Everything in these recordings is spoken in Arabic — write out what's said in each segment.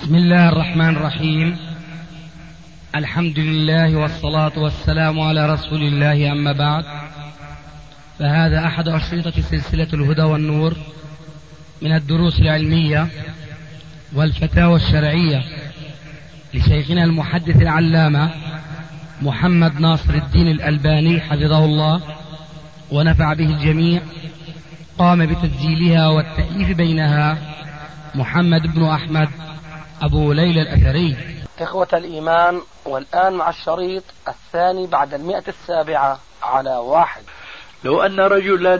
بسم الله الرحمن الرحيم. الحمد لله والصلاة والسلام على رسول الله، أما بعد، فهذا أحد أشرطة سلسلة الهدى والنور من الدروس العلمية والفتاوى الشرعية لشيخنا المحدث العلامة محمد ناصر الدين الألباني حفظه الله ونفع به الجميع. قام بتسجيلها والتأليف بينها محمد بن أحمد أبو ليلى الأثري. إخوة الإيمان، والآن مع الشريط الثاني بعد 107 على 1. لو أن رجلا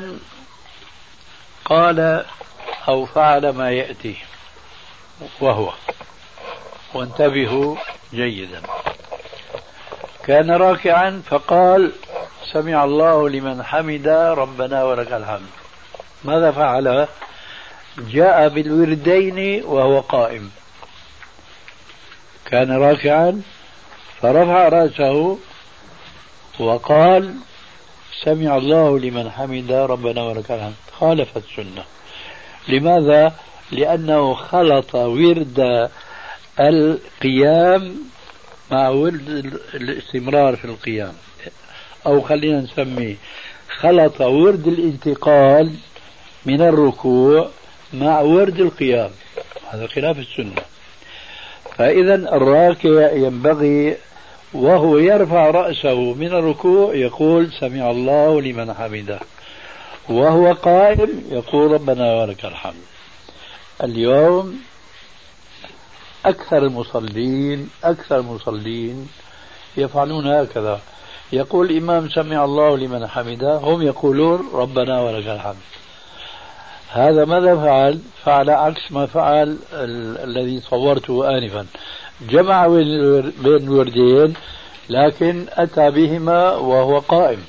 قال أو فعل ما يأتي وانتبهوا جيدا، كان راكعا فقال سمع الله لمن حمد ربنا ولك الحمد، ماذا فعل؟ جاء بالوردين وهو قائم، كان راكعا فرفع رأسه وقال سمع الله لمن حمد ربنا ولك الحمد، خالف السنة. لماذا؟ لأنه خلط ورد القيام مع ورد الاستمرار في القيام، أو خلينا نسميه خلط ورد الانتقال من الركوع مع ورد القيام، هذا خلاف السنة. فإذا الراكع ينبغي وهو يرفع رأسه من الركوع يقول سمع الله لمن حمده، وهو قائم يقول ربنا ولك الحمد. اليوم أكثر المصلين يفعلون هكذا، يقول الإمام سمع الله لمن حمده، هم يقولون ربنا ولك الحمد. هذا ماذا فعل عكس ما فعل الذي صورته آنفا، جمع بين الوردين لكن أتى بهما وهو قائم.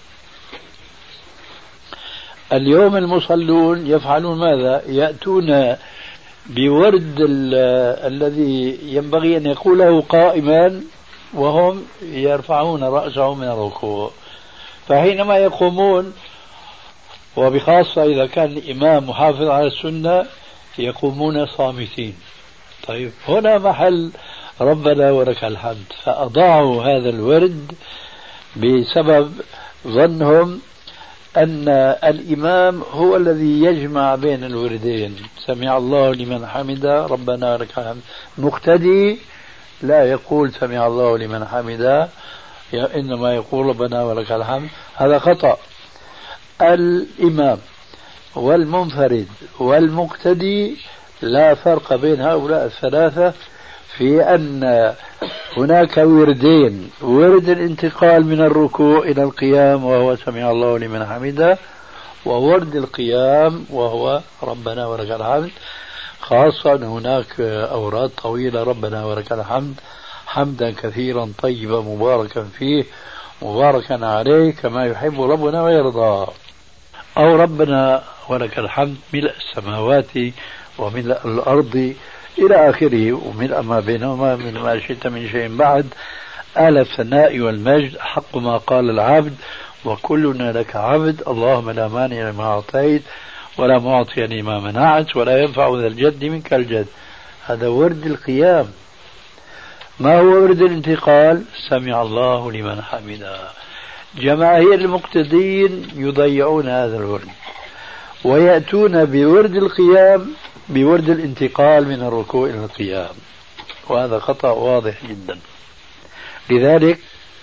اليوم المصلون يفعلون ماذا؟ يأتون بورد الذي ينبغي أن يقوله قائما وهم يرفعون رأسهم من الركوع، فحينما يقومون، وبخاصة إذا كان الإمام محافظ على السنة، يقومون صامتين. طيب هنا محل ربنا ولك الحمد، فأضاعوا هذا الورد بسبب ظنهم أن الإمام هو الذي يجمع بين الوردين، سمع الله لمن حمد ربنا ولك الحمد. مقتدي لا يقول سمع الله لمن حمد، إنما يقول ربنا ولك الحمد. هذا خطأ. الإمام والمنفرد والمقتدي لا فرق بين هؤلاء الثلاثة في أن هناك وردين: ورد الانتقال من الركوع إلى القيام وهو سمع الله لمن حمده، وورد القيام وهو ربنا ولك الحمد. خاصة هناك أوراد طويلة: ربنا ولك الحمد حمدا كثيرا طيبا مباركا فيه مباركا عليه كما يحب ربنا ويرضى، أو ربنا ولك الحمد ملء السماوات وملء الأرض إلى آخره وملء ما بينهما من ما شئت من شيء بعد، آل الثناء والمجد حق ما قال العبد وكلنا لك عبد، اللهم لا مانع لما أعطيت ولا معطي لما منعت ولا ينفع ذا الجد منك الجد. هذا ورد القيام. ما هو ورد الانتقال؟ سمع الله لمن حمده. جماهير المقتدين يضيعون هذا الورد ويأتون بورد القيام بورد الانتقال من الركوع إلى القيام، وهذا خطأ واضح جدا. لذلك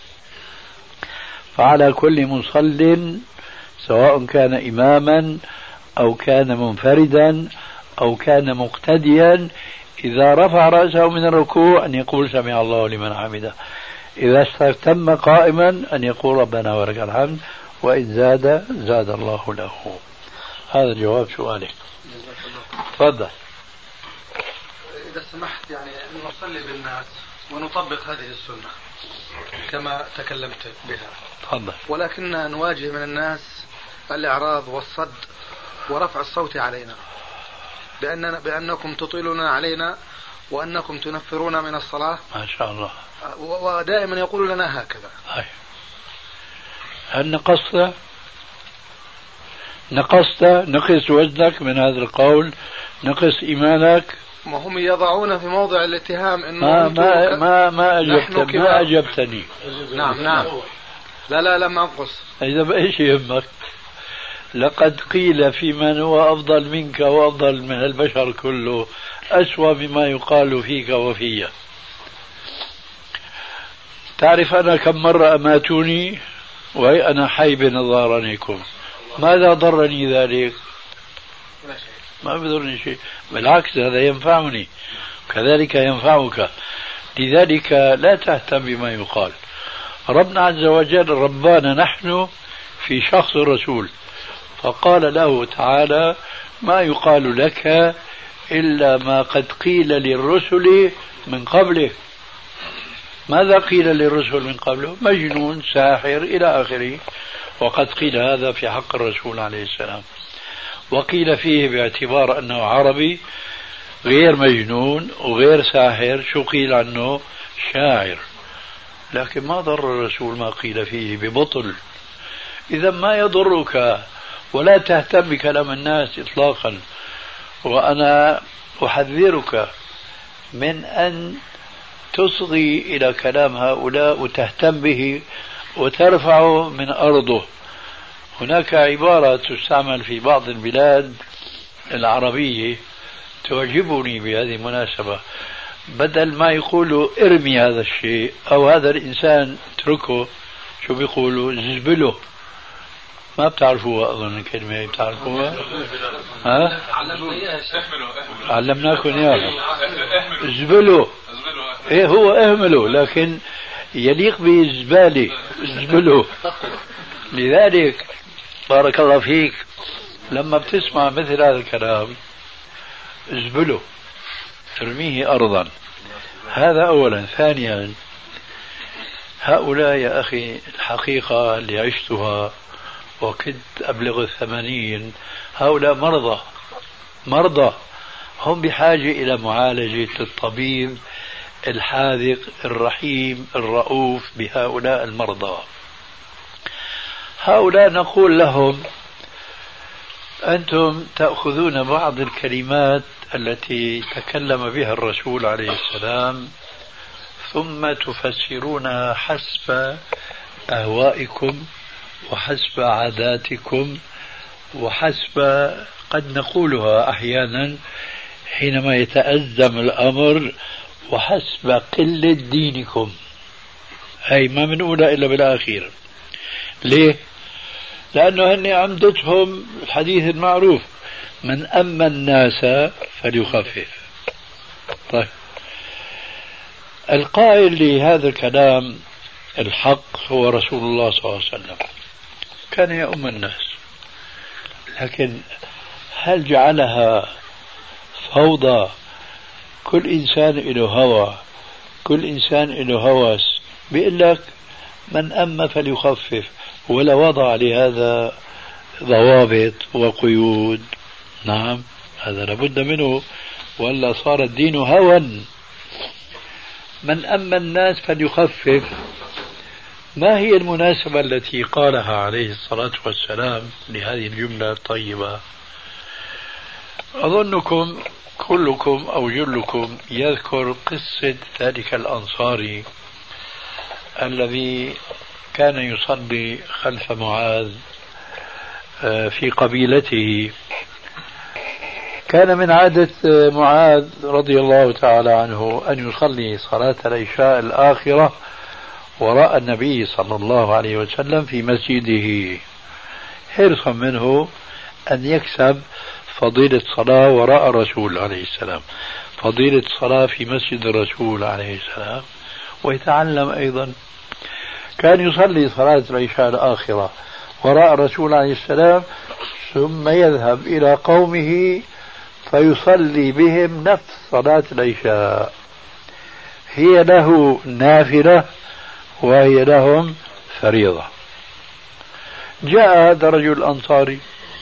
فعلى كل مصل سواء كان إماما أو كان منفردا أو كان مقتديا، إذا رفع رأسه من الركوع أن يقول سمع الله لمن حمده، إذا استتم قائما أن يقول ربنا ولك الحمد، وإن زاد الله له. هذا جواب سؤالك. تفضل. إذا سمحت نصلي بالناس ونطبق هذه السنة كما تكلمت بها. تفضل. ولكن نواجه من الناس الإعراض والصد ورفع الصوت علينا بأنكم تطيلون علينا وأنكم تنفرون من الصلاة ما شاء الله، ودائما يقول لنا هكذا. هل نقصت نقص وزنك من هذا القول، نقص إيمانك، ما هم يضعون في موضع الاتهام انه ما اجبتني. نعم لا لم انقص. اذا بايش يهمك؟ لقد قيل في من هو افضل منك وافضل من البشر كله اسوأ مما يقال فيك وفي. تعرف انا كم مرة اماتوني وهي انا حي بنظارنكم، ماذا ضرني ذلك؟ ما بيضرني شيء، بالعكس هذا ينفعني كذلك ينفعك. لذلك لا تهتم بما يقال. ربنا عز وجل ربانا نحن في شخص الرسول، فقال له تعالى ما يقال لك إلا ما قد قيل للرسل من قبله. ماذا قيل للرسل من قبله؟ مجنون، ساحر، إلى آخره. وقد قيل هذا في حق الرسول عليه السلام، وقيل فيه باعتبار أنه عربي غير مجنون وغير ساحر، شو قيل عنه؟ شاعر. لكن ما ضر الرسول ما قيل فيه ببطل. إذا ما يضرك ولا تهتم بكلام الناس إطلاقا. وأنا أحذرك من أن تصغي إلى كلام هؤلاء وتهتم به وترفعه من أرضه. هناك عبارة تستعمل في بعض البلاد العربية تعجبني بهذه المناسبة، بدل ما يقولوا ارمي هذا الشيء أو هذا الإنسان اتركه، شو بيقولوا؟ زبله. ما بتعرفوها أظن الكلمة، بتعرفوها؟ ها؟ علمناكم إياها. زبله. إيه هو اهمله، لكن يليق بالزبالة زبله. لذلك بارك الله فيك لما بتسمع مثل هذا الكلام زبله، ترميه أرضا. هذا أولا. ثانيا، هؤلاء يا أخي الحقيقة اللي عشتها وكنت أبلغ 80، هؤلاء مرضى هم بحاجة إلى معالجة الطبيب الحاذق الرحيم الرؤوف بهؤلاء المرضى. هؤلاء نقول لهم أنتم تأخذون بعض الكلمات التي تكلم بها الرسول عليه السلام ثم تفسرونها حسب أهوائكم وحسب عاداتكم وحسب، قد نقولها أحيانا حينما يتأزم الأمر، وحسب قلة دينكم. هي ما بنقولها إلا بالأخير. ليه؟ لأنه هن عمدتهم الحديث المعروف من أما الناس فليخفف. طيب، القائل لهذا الكلام الحق هو رسول الله صلى الله عليه وسلم، كان يؤم الناس، لكن هل جعلها فوضى؟ كل إنسان له هوى، كل إنسان له هوس، بيقول لك من أما فليخفف، ولا وضع لهذا ضوابط وقيود. نعم، هذا لابد منه، ولا صار الدين هوى. من أما الناس فليخفف، ما هي المناسبة التي قالها عليه الصلاة والسلام لهذه الجملة الطيبة؟ أظنكم كلكم أو جلكم يذكر قصة ذلك الأنصاري الذي كان يصلي خلف معاذ في قبيلته. كان من عادة معاذ رضي الله تعالى عنه أن يصلي صلاة العشاء الآخرة وراء النبي صلى الله عليه وسلم في مسجده، حرصا منه أن يكسب فضيلة الصلاة وراء الرسول عليه السلام، فضيلة الصلاة في مسجد الرسول عليه السلام، ويتعلم أيضا. كان يصلي صلاة العشاء الآخرة وراء الرسول عليه السلام، ثم يذهب إلى قومه فيصلي بهم نفس صلاة العشاء، هي له نافلة وهي لهم فريضة. جاء هذا الرجل الأنصاري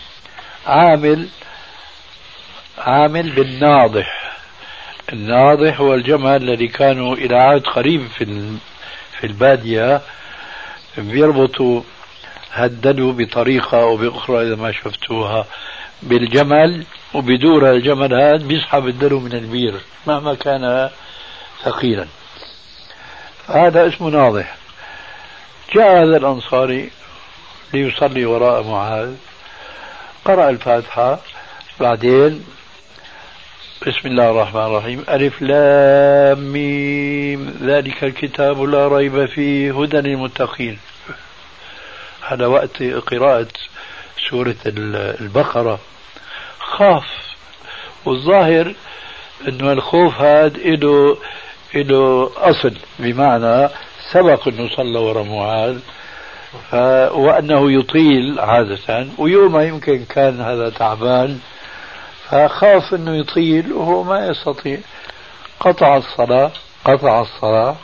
عامل بالناضح. الناضح هو الجمل الذي كانوا إلى عهد قريب في البادية بيربطوا هددوا بطريقة أو بأخرى إذا ما شفتوها بالجمل وبدور الجمل هذا بيسحب الدلو من البير مهما كان ثقيلا. هذا اسمه ناضح. جاء هذا الأنصاري ليصلي وراء معاذ، قرأ الفاتحة، بعدين بسم الله الرحمن الرحيم ألف لام ميم ذلك الكتاب لا ريب فيه هدى للمتقين. هذا وقت قراءة سورة البقرة خاف، والظاهر انه الخوف هذا له اصل، بمعنى سبق انه صلى وراء معاذ وانه يطيل عادة، ويوم يمكن كان هذا تعبان فخاف انه يطيل وهو ما يستطيع، قطع الصلاة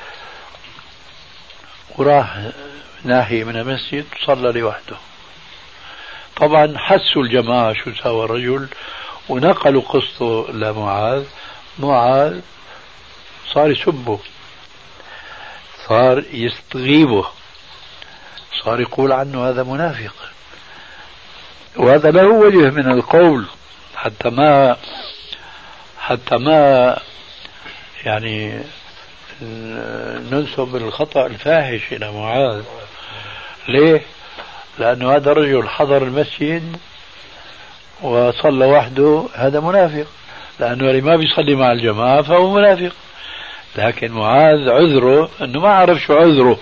وراح ناحية من المسجد صلى لوحده. طبعا حسوا الجماعة شو سوى الرجل ونقلوا قصته لمعاذ. معاذ صار يسبه، صار يستغيبه، صار يقول عنه هذا منافق، وهذا له وجه من القول حتى ما يعني ننسب الخطأ الفاحش إلى معاذ. ليه؟ لأنه هذا الرجل حضر المسجد وصلى وحده، هذا منافق، لأنه اللي ما بيصلي مع الجماعة فهو منافق. لكن معاذ عذره أنه ما عرف شو عذره.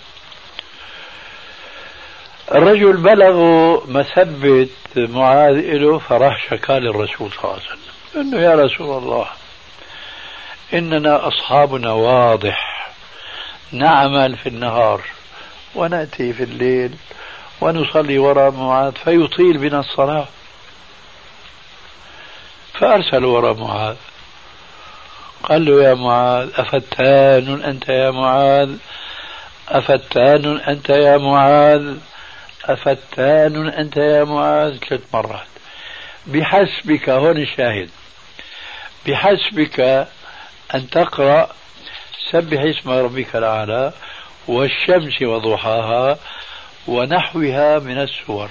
الرجل بلغ مثبت معاذ له فراح شكا للرسول صلى الله عليه وسلم أنه يا رسول الله إننا أصحابنا واضح، نعمل في النهار ونأتي في الليل ونصلي وراء معاذ فيطيل بنا الصلاة. فأرسل وراء معاذ، قال له يا معاذ أفتان أنت يا معاذ، أفتان أنت يا معاذ، أفتان أنت يا معاذ 3 مرات. بحسبك، هون الشاهد، بحسبك أن تقرأ سبح اسم ربك الأعلى والشمس وضحاها ونحوها من السور.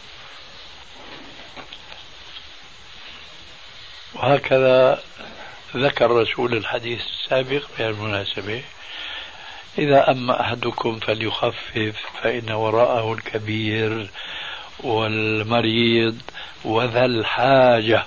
وهكذا ذكر رسول الحديث السابق بالمناسبة: إذا أما أحدكم فليخفف فإن وراءه الكبير والمريض وذا الحاجة.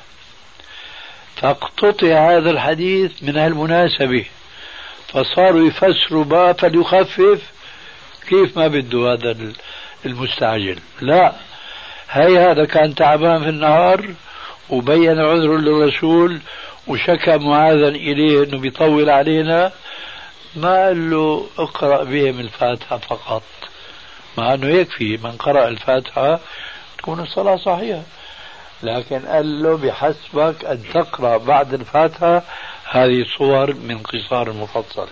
فاقتطع هذا الحديث من هالمناسبة، فصاروا يفسروا بقى فليخفف كيف ما بده هذا المستعجل. لا، هذا كان تعبان في النهار وبين عذره للرسول وشكى معاذا إليه أنه بيطول علينا، ما قال له اقرأ بهم الفاتحة فقط، مع أنه يكفي من قرأ الفاتحة تكون الصلاة صحيحة، لكن قال له بحسبك أن تقرأ بعد الفاتحة هذه صور من قصار المفصل.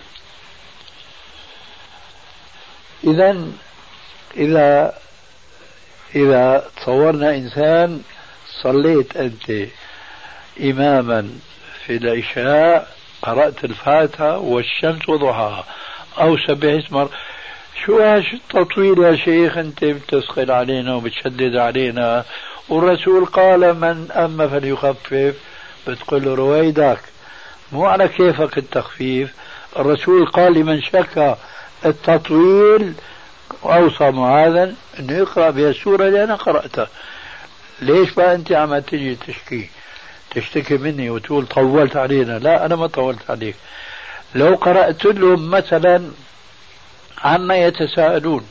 إذا تصورنا إنسان صليت أنت إماما في العشاء، قرأت الفاتحة والشمس وضحاها أو سبح اسم، شو التطويل يا شيخ؟ أنت بتثقل علينا وبتشدد علينا، والرسول قال من أما فليخفف. بتقول له رويدك، مو على كيفك التخفيف. الرسول قال لمن شكى التطويل وأوصى معاذا أنه يقرأ بها السورة اللي أنا قرأتها. ليش بقى أنت عم تجي تشتكي مني وتقول طولت علينا؟ لا، أنا ما طولت عليك. لو قرأت لهم مثلا عما يتساءلون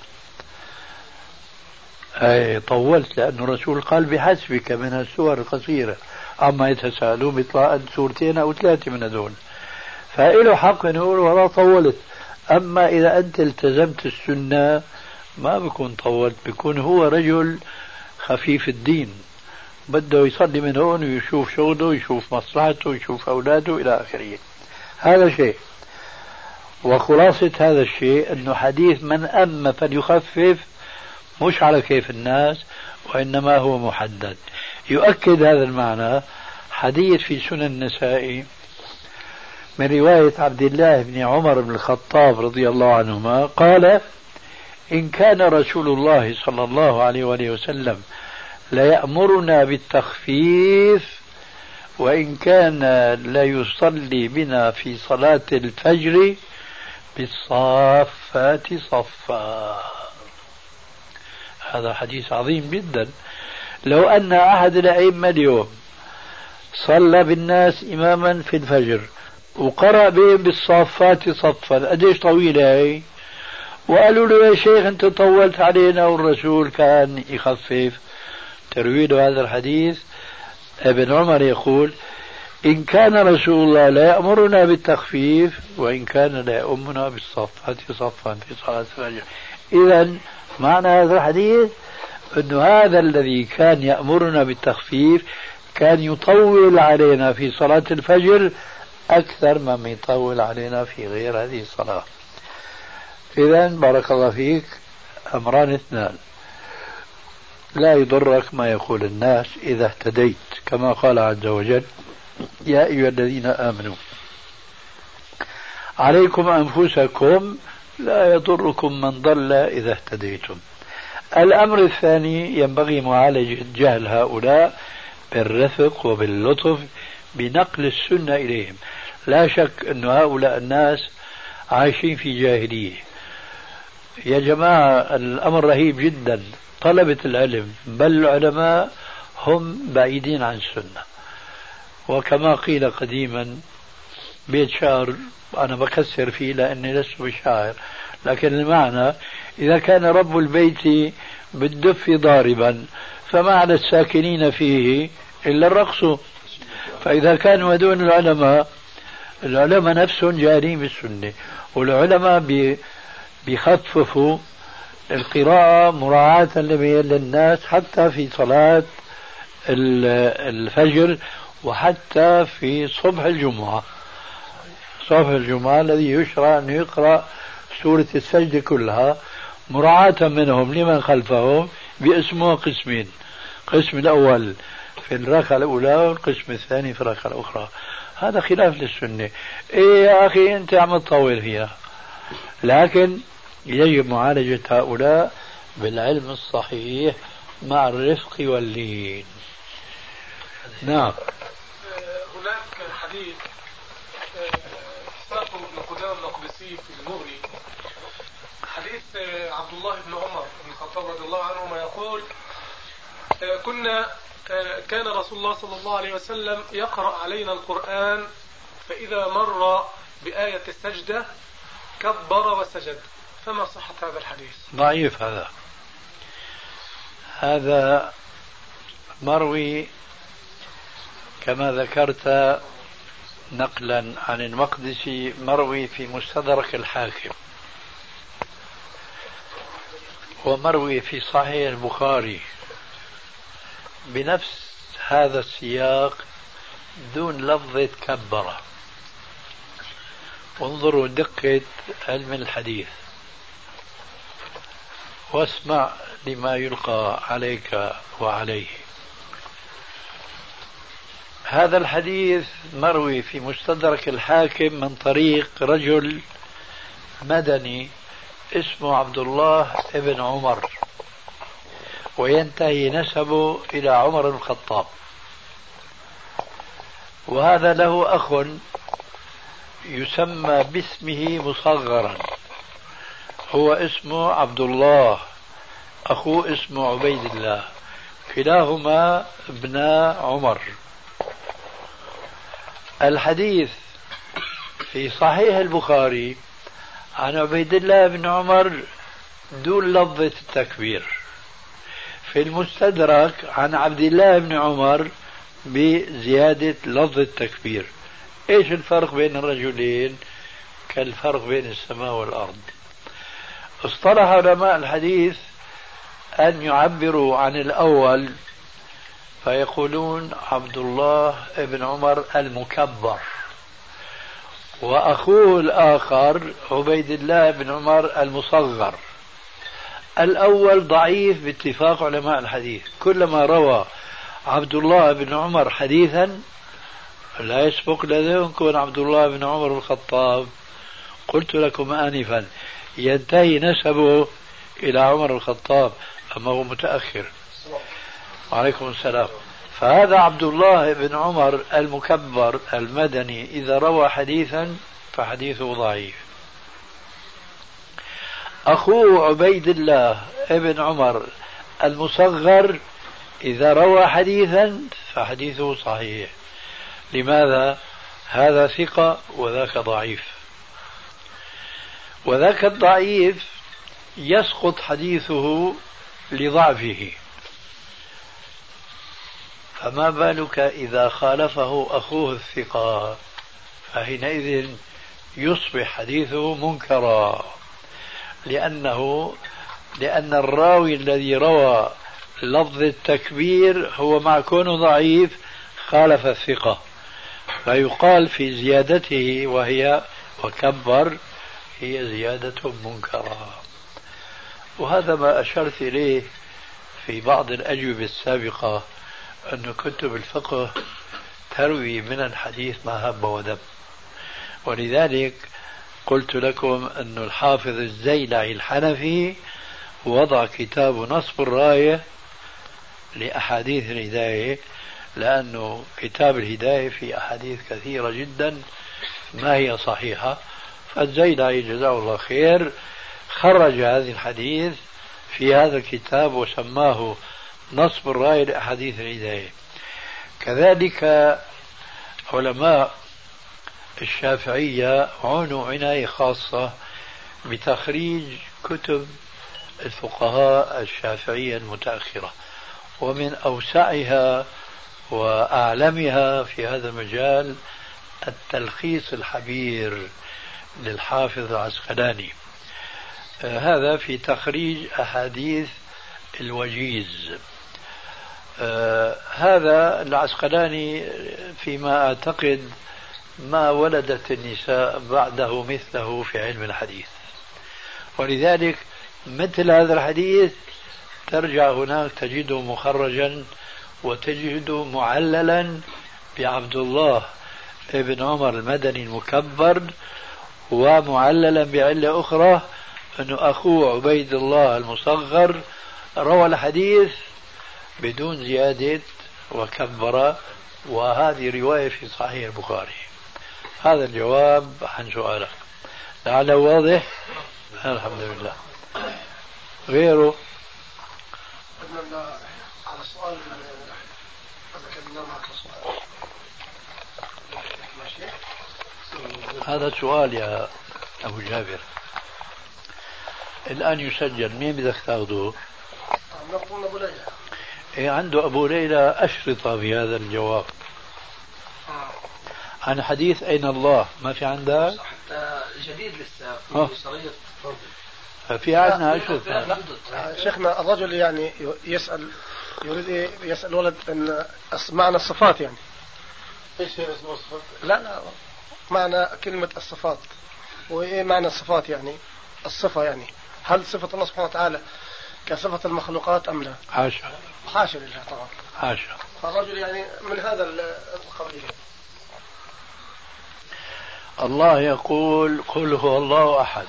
أي طولت، لأن الرسول قال بحسبك من السور القصيرة، عما يتساءلون بيطلع 2 أو 3 من هذول، فإله حق نقول ولا طولت. أما إذا أنت التزمت السنة ما بيكون طولت، بيكون هو رجل خفيف الدين بده يصلي من هون ويشوف شغله ويشوف مصلحته ويشوف أولاده إلى آخره. هذا شيء. وخلاصة هذا الشيء أنه حديث من أما فليخفف مش على كيف الناس، وإنما هو محدد. يؤكد هذا المعنى حديث في سنن النسائي من رواية عبد الله بن عمر بن الخطاب رضي الله عنهما قال: إن كان رسول الله صلى الله عليه وآله وسلم ليأمرنا بالتخفيف وإن كان لا يصلي بنا في صلاة الفجر بالصافات صفا. هذا حديث عظيم جدا. لو أن أحد الأئمة اليوم صلى بالناس إماما في الفجر وقرأ بهم بالصافات صفا، قديش طويلة هي؟ وقالوا له يا شيخ أنت طولت علينا والرسول كان يخفف. ترويد هذا الحديث ابن عمر يقول إن كان رسول الله لا يأمرنا بالتخفيف وإن كان لا يأمنا بالصفات صفا في صلاة الفجر. إذن معنى هذا الحديث أن هذا الذي كان يأمرنا بالتخفيف كان يطول علينا في صلاة الفجر أكثر مما يطول علينا في غير هذه الصلاة. إذن بارك الله فيك، أمران اثنان: لا يضرك ما يقول الناس إذا اهتديت، كما قال عز وجل يا أيها الذين آمنوا عليكم أنفسكم لا يضركم من ضل إذا اهتديتم. الأمر الثاني: ينبغي معالجة جهل هؤلاء بالرفق وباللطف بنقل السنة إليهم. لا شك أن هؤلاء الناس عايشين في جاهلية. يا جماعة الأمر رهيب جدا. طلبة العلم بل العلماء هم بعيدين عن السنة. وكما قيل قديما بيت شعر أنا بكسر فيه لأني لست بشاعر، لكن المعنى إذا كان رب البيت بالدف ضاربا فما على الساكنين فيه إلا الرقص. فإذا كانوا دون العلماء نفسهم جارين بالسنة، والعلماء بيخففوا القراءة مراعاة للناس حتى في صلاة الفجر وحتى في صبح الجمعة. صبح الجمعة الذي يشرع أن يقرأ سورة السجدة كلها مراعاة منهم لمن خلفهم باسمه قسمين: قسم الأول في الركعة الأولى والقسم الثاني في الركعة الأخرى. هذا خلاف للسنة. إيه يا أخي أنت عم تطول فيها. لكن يجب معالجة هؤلاء بالعلم الصحيح مع الرفق واللين. نعم. هناك حديث ساقه ابن قدامة المقدسي في المغني، حديث عبد الله بن عمر بن الخطاب رضي الله عنهما يقول كان رسول الله صلى الله عليه وسلم يقرأ علينا القرآن فإذا مر بآية السجدة كبر وسجد. فما صحة هذا الحديث؟ ضعيف. هذا مروي كما ذكرت نقلا عن المقدسي، مروي في مستدرك الحاكم، ومروي في صحيح البخاري بنفس هذا السياق دون لفظة كبر. انظروا دقة علم الحديث واسمع لما يلقى عليك وعليه. هذا الحديث مروي في مستدرك الحاكم من طريق رجل مدني اسمه عبد الله بن عمر، وينتهي نسبه إلى عمر بن الخطاب. وهذا له أخ يسمى باسمه مصغرا، هو اسمه عبد الله، أخوه اسمه عبيد الله، كلاهما ابن عمر. الحديث في صحيح البخاري عن عبيد الله بن عمر دون لفظة التكبير، في المستدرك عن عبد الله بن عمر بزيادة لفظ التكبير. ايش الفرق بين الرجلين؟ كالفرق بين السماء والأرض. اصطلح علماء الحديث أن يعبروا عن الأول فيقولون عبد الله بن عمر المكبر، وأخوه الآخر عبيد الله بن عمر المصغر. الأول ضعيف باتفاق علماء الحديث. كلما روى عبد الله بن عمر حديثا لا يسبق لذلك عبد الله بن عمر بن الخطاب، قلت لكم آنفا ينتهي نسبه إلى عمر الخطاب، أما هو متأخر. وعليكم السلام. فهذا عبد الله بن عمر المكبر المدني إذا روى حديثا فحديثه ضعيف. أخوه عبيد الله بن عمر المصغر إذا روى حديثا فحديثه صحيح. لماذا؟ هذا ثقة وذاك ضعيف، وذاك الضعيف يسقط حديثه لضعفه، فما بالك إذا خالفه أخوه الثقة، فحينئذ يصبح حديثه منكرا، لأن الراوي الذي روى لفظ التكبير هو مع كونه ضعيف خالف الثقة، فيقال في زيادته وهي وكبر هي زيادة منكرة. وهذا ما أشرت إليه في بعض الأجوبة السابقة، أن كتب الفقه تروي من الحديث ما هب ودب، ولذلك قلت لكم أن الحافظ الزيلعي الحنفي وضع كتاب نصب الراية لأحاديث الهداية، لأنه كتاب الهداية في أحاديث كثيرة جدا ما هي صحيحة، فالزيلعي جزاه الله خير خرج هذه الحديث في هذا الكتاب وسماه نصب الراية لأحاديث الهداية. كذلك علماء الشافعية عنوا عناية خاصة بتخريج كتب الفقهاء الشافعية المتأخرة، ومن أوسعها وأعلمها في هذا المجال التلخيص الحبير للحافظ العسقلاني، هذا في تخريج أحاديث الوجيز. هذا العسقلاني فيما أعتقد ما ولدت النساء بعده مثله في علم الحديث، ولذلك مثل هذا الحديث ترجع هناك تجده مخرجا وتجده معللا بعبد الله ابن عمر المدني المكبر، ومعللا بعلة أخرى أنه أخوه عبيد الله المصغر روى الحديث بدون زيادة وكبر، وهذه رواية في صحيح البخاري. هذا الجواب عن سؤالك، لعله واضح. الحمد لله. غيره على السؤال هذا سؤال يا أبو جابر الآن يسجل، مين بدك تاخذه؟ نقول أبو ليلى. إيه عنده أبو ليلى أشرطة في هذا الجواب عن حديث أين الله، ما في عندك؟ جديد لسه في شريط في عندنا أشرطة. شيخنا الرجل يعني يسأل يريد يسأل ولد أن معنى الصفات، يعني ايش هي اسم الصفات؟ لا معنى كلمة الصفات، وإيه معنى الصفات؟ يعني الصفة يعني هل صفة الله سبحانه وتعالى كصفة المخلوقات أم لا؟ حاشا حاشا لله طبعا، حاشا. فالرجل يعني من هذا القبيل. الله يقول قل هو الله أحد،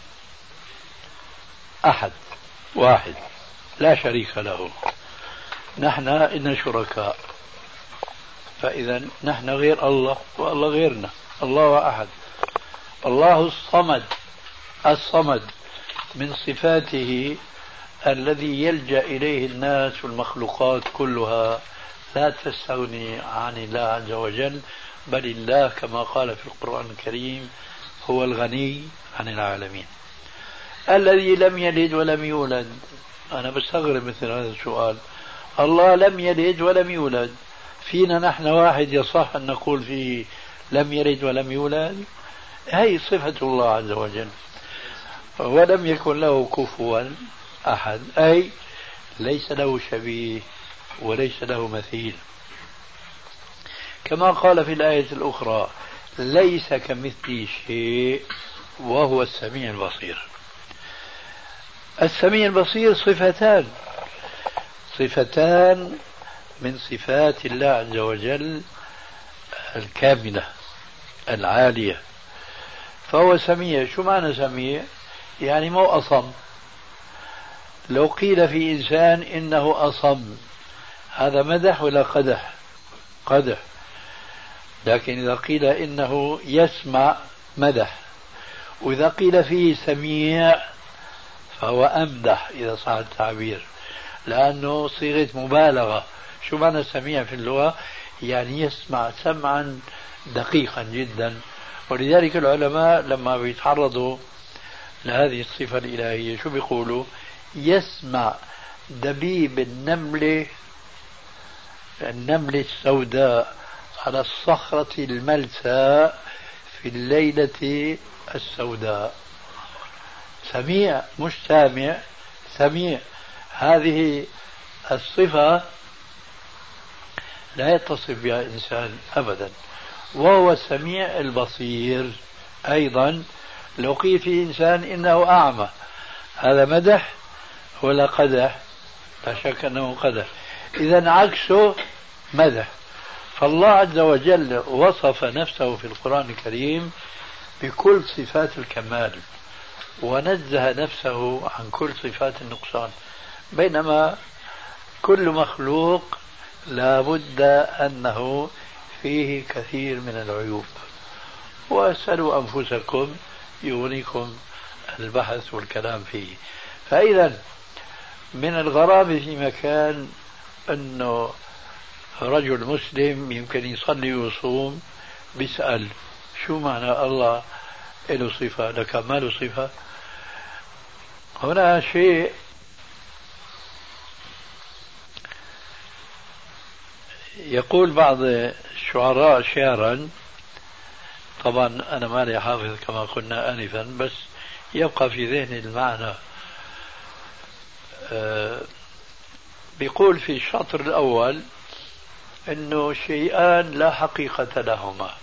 أحد واحد لا شريك له، نحن إن شركاء، فإذا نحن غير الله والله غيرنا، الله أحد. الله الصمد، الصمد من صفاته الذي يلجأ إليه الناس والمخلوقات كلها، لا تستغني عن الله عز وجل، بل الله كما قال في القرآن الكريم هو الغني عن العالمين. الذي لم يلد ولم يولد، أنا بستغرب مثل هذا السؤال، الله لم يلد ولم يولد، فينا نحن واحد يصح أن نقول فيه لم يلد ولم يولد؟ هي صفة الله عز وجل. ولم يكن له كفوا أحد، أي ليس له شبيه وليس له مثيل، كما قال في الآية الأخرى ليس كمثله شيء وهو السميع البصير. السميع البصير صفتان من صفات الله عز وجل الكاملة العالية، فهو سميع. شو معنى سميع؟ يعني مو أصم. لو قيل في إنسان إنه أصم، هذا مدح ولا قدح؟ قدح. لكن إذا قيل إنه يسمع مدح، وإذا قيل فيه سميع فهو أمدح إذا صح التعبير، لأنه صيغة مبالغة. شو معنى سميع في اللغة؟ يعني يسمع سمعا دقيقا جدا. ولذلك العلماء لما بيتعرضوا لهذه الصفة الإلهية شو بيقولوا؟ يسمع دبيب النملة السوداء على الصخرة الملساء في الليلة السوداء. سميع، مش سامع، سميع. هذه الصفة لا يتصف بها إنسان أبدا. وهو السميع البصير أيضا. لو قيل في إنسان إنه أعمى، هذا مدح ولا قدح؟ لا شك أنه قدح. إذا عكسه مدح. فالله عز وجل وصف نفسه في القرآن الكريم بكل صفات الكمال، ونزه نفسه عن كل صفات النقصان، بينما كل مخلوق لا بد أنه فيه كثير من العيوب. واسألوا أنفسكم يغنيكم البحث والكلام فيه. فإذا من الغرابة في مكان أنه رجل مسلم يمكن يصلي ويصوم بيسأل شو معنى الله له صفة لك ما له صفة. هنا شيء يقول بعض الشعراء شعرا، طبعا أنا مالي حافظ كما قلنا آنفا، بس يبقى في ذهني المعنى. بيقول في الشطر الأول إنه شيئان لا حقيقة لهما.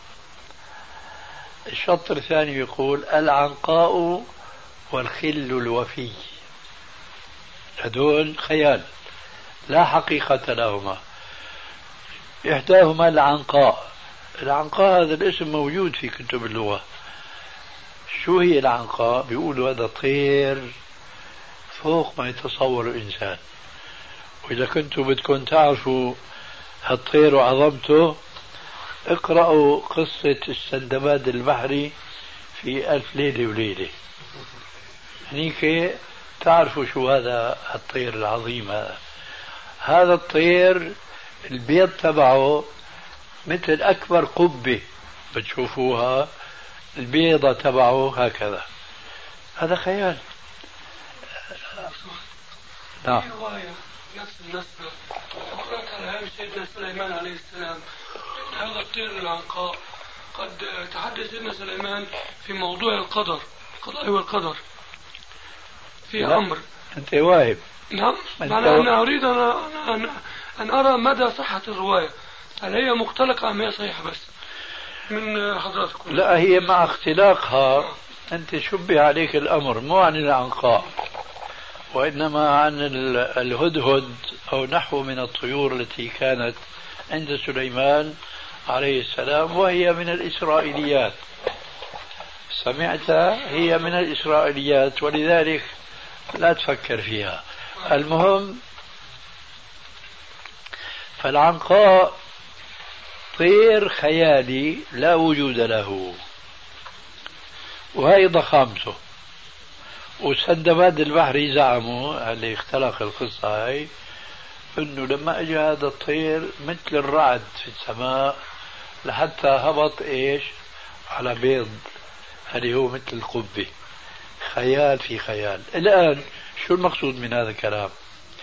الشطر الثاني يقول العنقاء والخل الوفي، هذول خيال لا حقيقة لهما. إحداهما العنقاء. العنقاء هذا الاسم موجود في كتب اللغة. شو هي العنقاء؟ بيقولوا هذا طير فوق ما يتصور الإنسان. وإذا كنتوا بدكم تعرفوا هالطير وعظمته اقرأوا قصة السندباد البحري في 1000 ليلة وليلة، هنيك تعرفوا شو هذا الطير العظيم. هذا الطير البيض تبعه مثل أكبر قبة بتشوفوها، البيضة تبعه هكذا. هذا خيال. نعم. نفس النسبة قرأت على هام سيدنا سليمان عليه السلام هذا الطير العنقاء. قد تحدث سيدنا سليمان في موضوع القدر، القضاء والقدر في أمر. أنت واهب. نعم. أنا أريد أن أرى مدى صحة الرواية، هل هي مختلقة أم هي صحيحة بس من حضراتكم؟ لا، هي مع اختلاقها أنت شبه عليك الأمر مو عن العنقاء، وإنما عن الهدهد أو نحو من الطيور التي كانت عند سليمان عليه السلام، وهي من الإسرائيليات. سمعتها؟ هي من الإسرائيليات، ولذلك لا تفكر فيها. المهم، فالعنقاء طير خيالي لا وجود له، وهي ضخامته. والسندباد البحري زعموا اللي اختلق القصة هاي انه لما اجى هذا الطير مثل الرعد في السماء لحتى هبط ايش على بيض اللي هو مثل القبة. خيال في خيال. الآن شو المقصود من هذا الكلام؟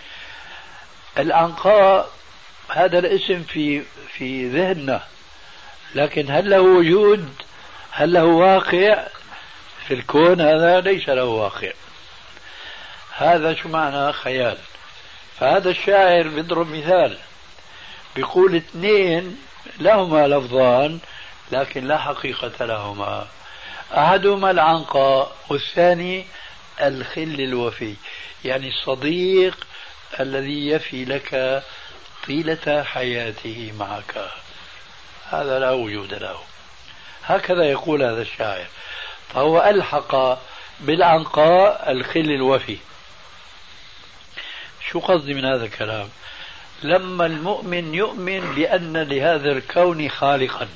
العنقاء هذا الاسم في ذهننا، لكن هل له وجود؟ هل له واقع في الكون؟ هذا ليس له واقع. هذا شو معنى خيال؟ فهذا الشاعر بيضرب مثال، بيقول اثنين لهما لفظان لكن لا حقيقة لهما. أحدهما العنقاء والثاني الخل الوفي، يعني الصديق الذي يفي لك طيلة حياته معك، هذا لا وجود له. هكذا يقول هذا الشاعر. فهو ألحق بالعنقاء الخل الوفي. شو قصدي من هذا الكلام؟ لما المؤمن يؤمن بأن لهذا الكون خالقا.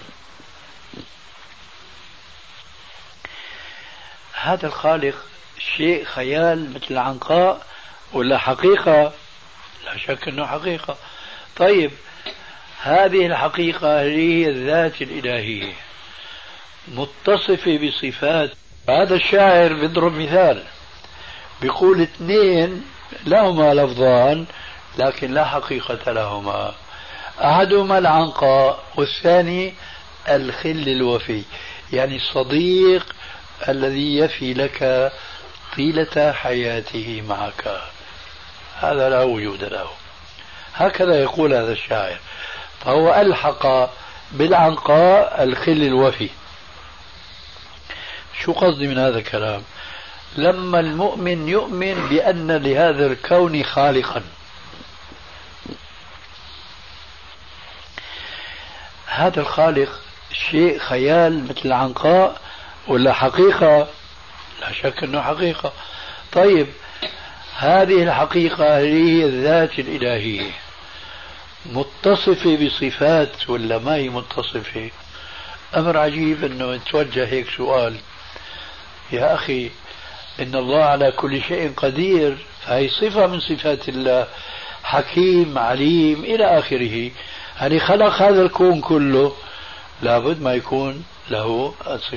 هذا الخالق شيء خيال مثل العنقاء ولا حقيقة؟ لا شك أنه حقيقة. طيب هذه الحقيقة هي الذات الإلهية متصفة بصفات. هذا الشاعر بيضرب مثال، بيقول اثنين لهما لفظان لكن لا حقيقة لهما، أحدهما العنقاء والثاني الخل الوفي، يعني الصديق الذي يفي لك طيلة حياته معك، هذا لا وجود له. هكذا يقول هذا الشاعر، فهو ألحق بالعنقاء الخل الوفي. شو قصدي من هذا الكلام؟ لما المؤمن يؤمن بأن لهذا الكون خالقا، هذا الخالق شيء خيال مثل العنقاء ولا حقيقة؟ لا شك أنه حقيقة. طيب هذه الحقيقة هي الذات الإلهية متصفة بصفات ولا ما هي متصفة؟ أمر عجيب أنه يتوجه هيك سؤال. يا أخي إن الله على كل شيء قدير، فهي صفة من صفات الله، حكيم عليم إلى آخره. يعني خلق هذا الكون كله، لابد ما يكون له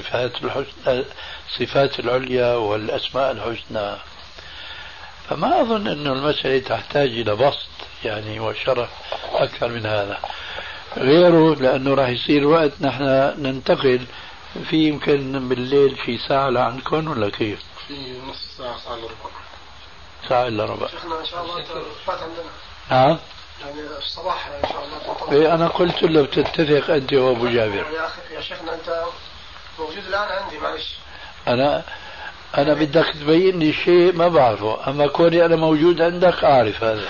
الصفات العليا والأسماء الحسنى. فما أظن أن المسألة تحتاج إلى بسط يعني وشرح أكثر من هذا، غيره لأنه راح يصير وقت نحن ننتقل في يمكن بالليل في ساعة لعندكم ولا كيف؟ في نص ساعة، ساعة إلا ربع. ساعة إلا ربع. شيخنا إن شاء الله أنت فات عندنا. نعم. يعني الصباح إن شاء الله. إيه أنا قلت له بتتفق أنت وأبو جابر. يا أخي يا شيخنا أنت موجود الآن عندي، معلش. أنا بدك تبين لي شيء ما بعرفه، أما كوني أنا موجود عندك أعرف هذا.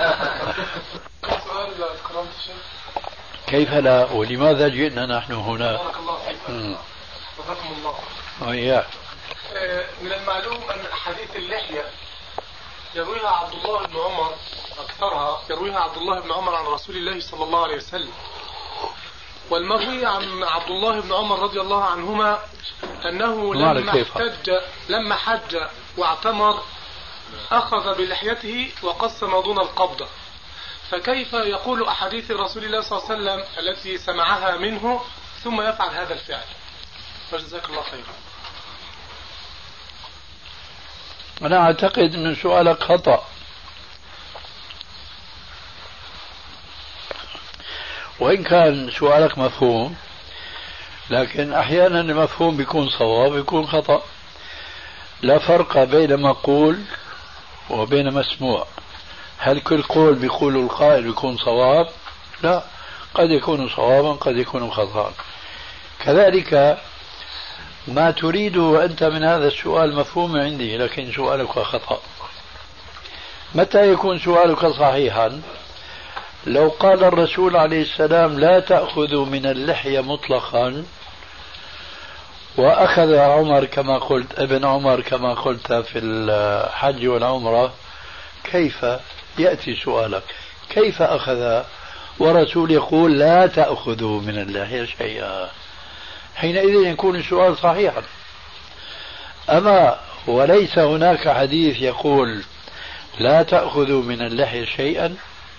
سؤال إذا تكرمت الشيخ. كيف لا، ولماذا جئنا نحن هنا؟ بارك الله فيك. وفقكم الله. وإياك. من المعلوم أن حديث اللحية يرويها عبد الله بن عمر، أكثرها يرويها عبد الله بن عمر عن رسول الله صلى الله عليه وسلم. والمروي عن عبد الله بن عمر رضي الله عنهما أنه لما حج واعتمر أخذ بلحيته وقسم دون القبضة. فكيف يقول أحاديث رسول الله صلى الله عليه وسلم التي سمعها منه ثم يفعل هذا الفعل؟ وجزاك الله خيرا. أنا أعتقد أن سؤالك خطأ، وإن كان سؤالك مفهوم، لكن أحيانا المفهوم بيكون صواب بيكون خطأ. لا فرق بين مقول وبين مسموع. هل كل قول بيقول القائل بيكون صواب؟ لا، قد يكون صوابا قد يكون خطأ. كذلك ما تريده أنت من هذا السؤال مفهوم عندي، لكن سؤالك خطأ. متى يكون سؤالك صحيحا؟ لو قال الرسول عليه السلام لا تأخذوا من اللحية مطلقا، وأخذ عمر كما قلت، ابن عمر كما قلت في الحج والعمرة، كيف يأتي سؤالك؟ كيف أخذ ورسول يقول لا تأخذوا من اللحية شيئا؟ حينئذ يكون السؤال صحيحا. أما وليس هناك حديث يقول لا تأخذوا من اللحية شيئا،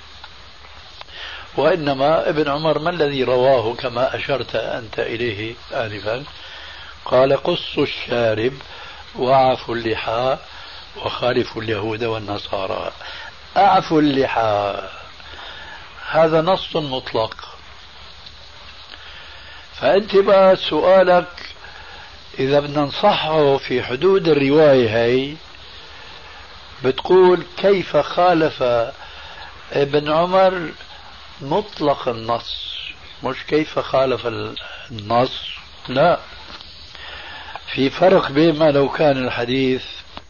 وإنما ابن عمر ما الذي رواه كما أشرت أنت إليه آنفا؟ قال قصوا الشارب وعفوا اللحى وخالفوا اليهود والنصارى. أعفوا اللحى هذا نص مطلق. فأنت بقى سؤالك إذا بدنا نصحه في حدود الرواية هي، بتقول كيف خالف ابن عمر مطلق النص، مش كيف خالف النص. لا، في فرق بين ما لو كان الحديث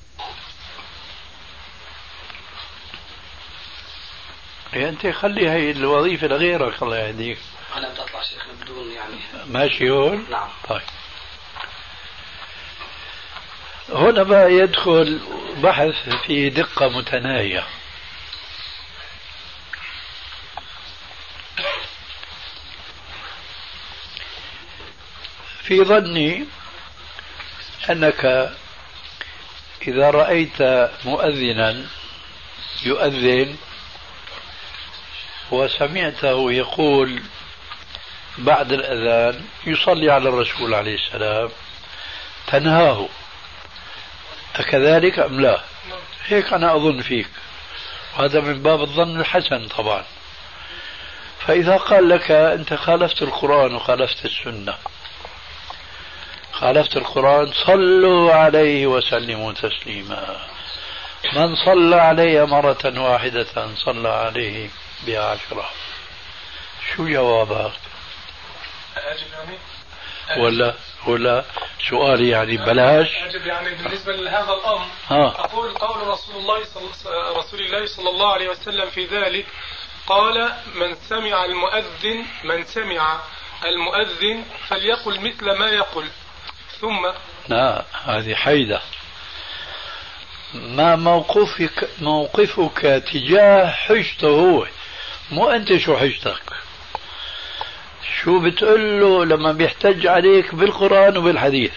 أنت خلي هاي الوظيفة لغيرك الله يهديك. أنا بتطلع شيخنا بدون يعني ماشي هون؟ نعم. طيب هنا بقى يدخل بحث في دقة متناهية. في ظني أنك إذا رأيت مؤذنا يؤذن وسمعته يقول بعد الأذان يصلي على الرسول عليه السلام تنهاه، أكذلك أم لا؟ هيك أنا أظن فيك، وهذا من باب الظن الحسن طبعا. فإذا قال لك أنت خالفت القرآن وخالفت السنة، خالفت القرآن صلوا عليه وسلموا تسليما، من صلى علي مرة واحدة صلى عليه ب10، شو جوابك؟ ولا سؤالي يعني بلاش؟ أجب يعني بالنسبة لهذا الأمر أقول قول رسول الله صلى الله عليه وسلم في ذلك، قال من سمع المؤذن فليقل مثل ما يقول. ثم لا، هذه حيدة. ما موقفك تجاه حجته هو، مو أنت شو حجتك؟ شو بتقول له لما بيحتج عليك بالقرآن وبالحديث؟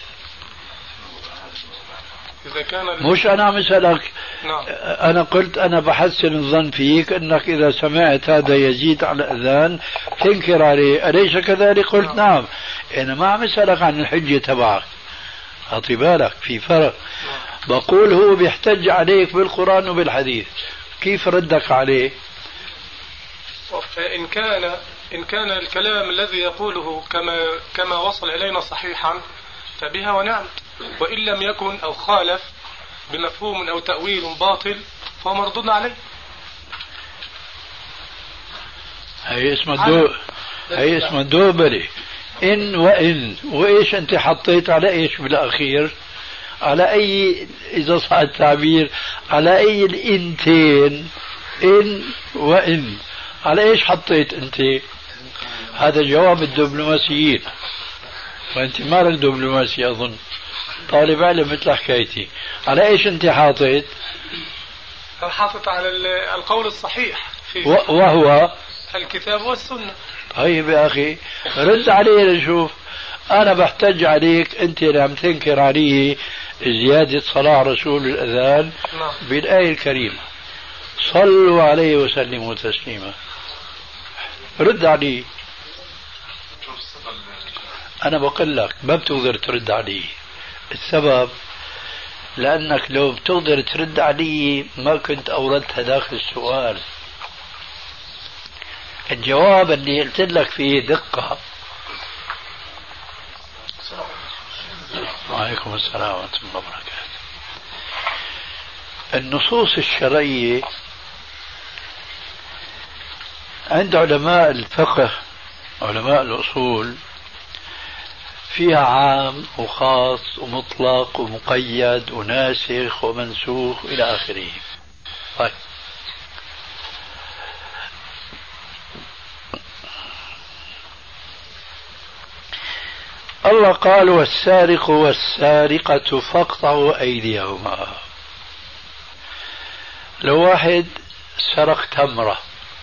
إذا كان مش أنا عم أسألك. نعم. أنا قلت أنا بحسن الظن فيك أنك إذا سمعت هذا يزيد على الأذان تنكر عليه، أليس كذلك؟ قلت نعم. أنا ما عم أسألك عن الحجة تبعك، أعطي بالك في فرق. بقول هو بيحتج عليك بالقرآن وبالحديث، كيف ردك عليه؟ إن كان الكلام الذي يقوله كما وصل إلينا صحيحا فبها ونعم، وإن لم يكن أو خالف بمفهوم أو تأويل باطل فهو مردود عليه. هي اسمها دوبلي. إن وإن، وإيش أنت حطيت على إيش بالأخير؟ على أي، إذا صح التعبير، على أي الإنتين؟ إن وإن على إيش حطيت أنت؟ هذا جواب الدبلوماسيين، وأنت ما لك دبلوماسي أظن، طالب علم مثل حكايتي. على إيش أنت حاطط؟ حاطط على القول الصحيح وهو الكتاب والسنة. طيب يا أخي رد عليه نشوف. أنا بحتج عليك أنت اللي عم تنكر عليه زيادة صلاة رسول الأذان بالآية الكريمة صلوا عليه وسلموا تسليما. رد عليه. أنا بقول لك ما بتقدر ترد عليه. السبب لأنك لو بتقدر ترد عليه ما كنت أوردت داخل السؤال. الجواب اللي قلت لك فيه دقة. وعليكم السلام ورحمة الله وبركاته. النصوص الشرعية عند علماء الفقه علماء الأصول فيها عام وخاص ومطلق ومقيد وناسخ ومنسوخ إلى آخره. طيب الله قال والسارق والسارقة فاقطعوا أيديهما. لو واحد سرق تمرة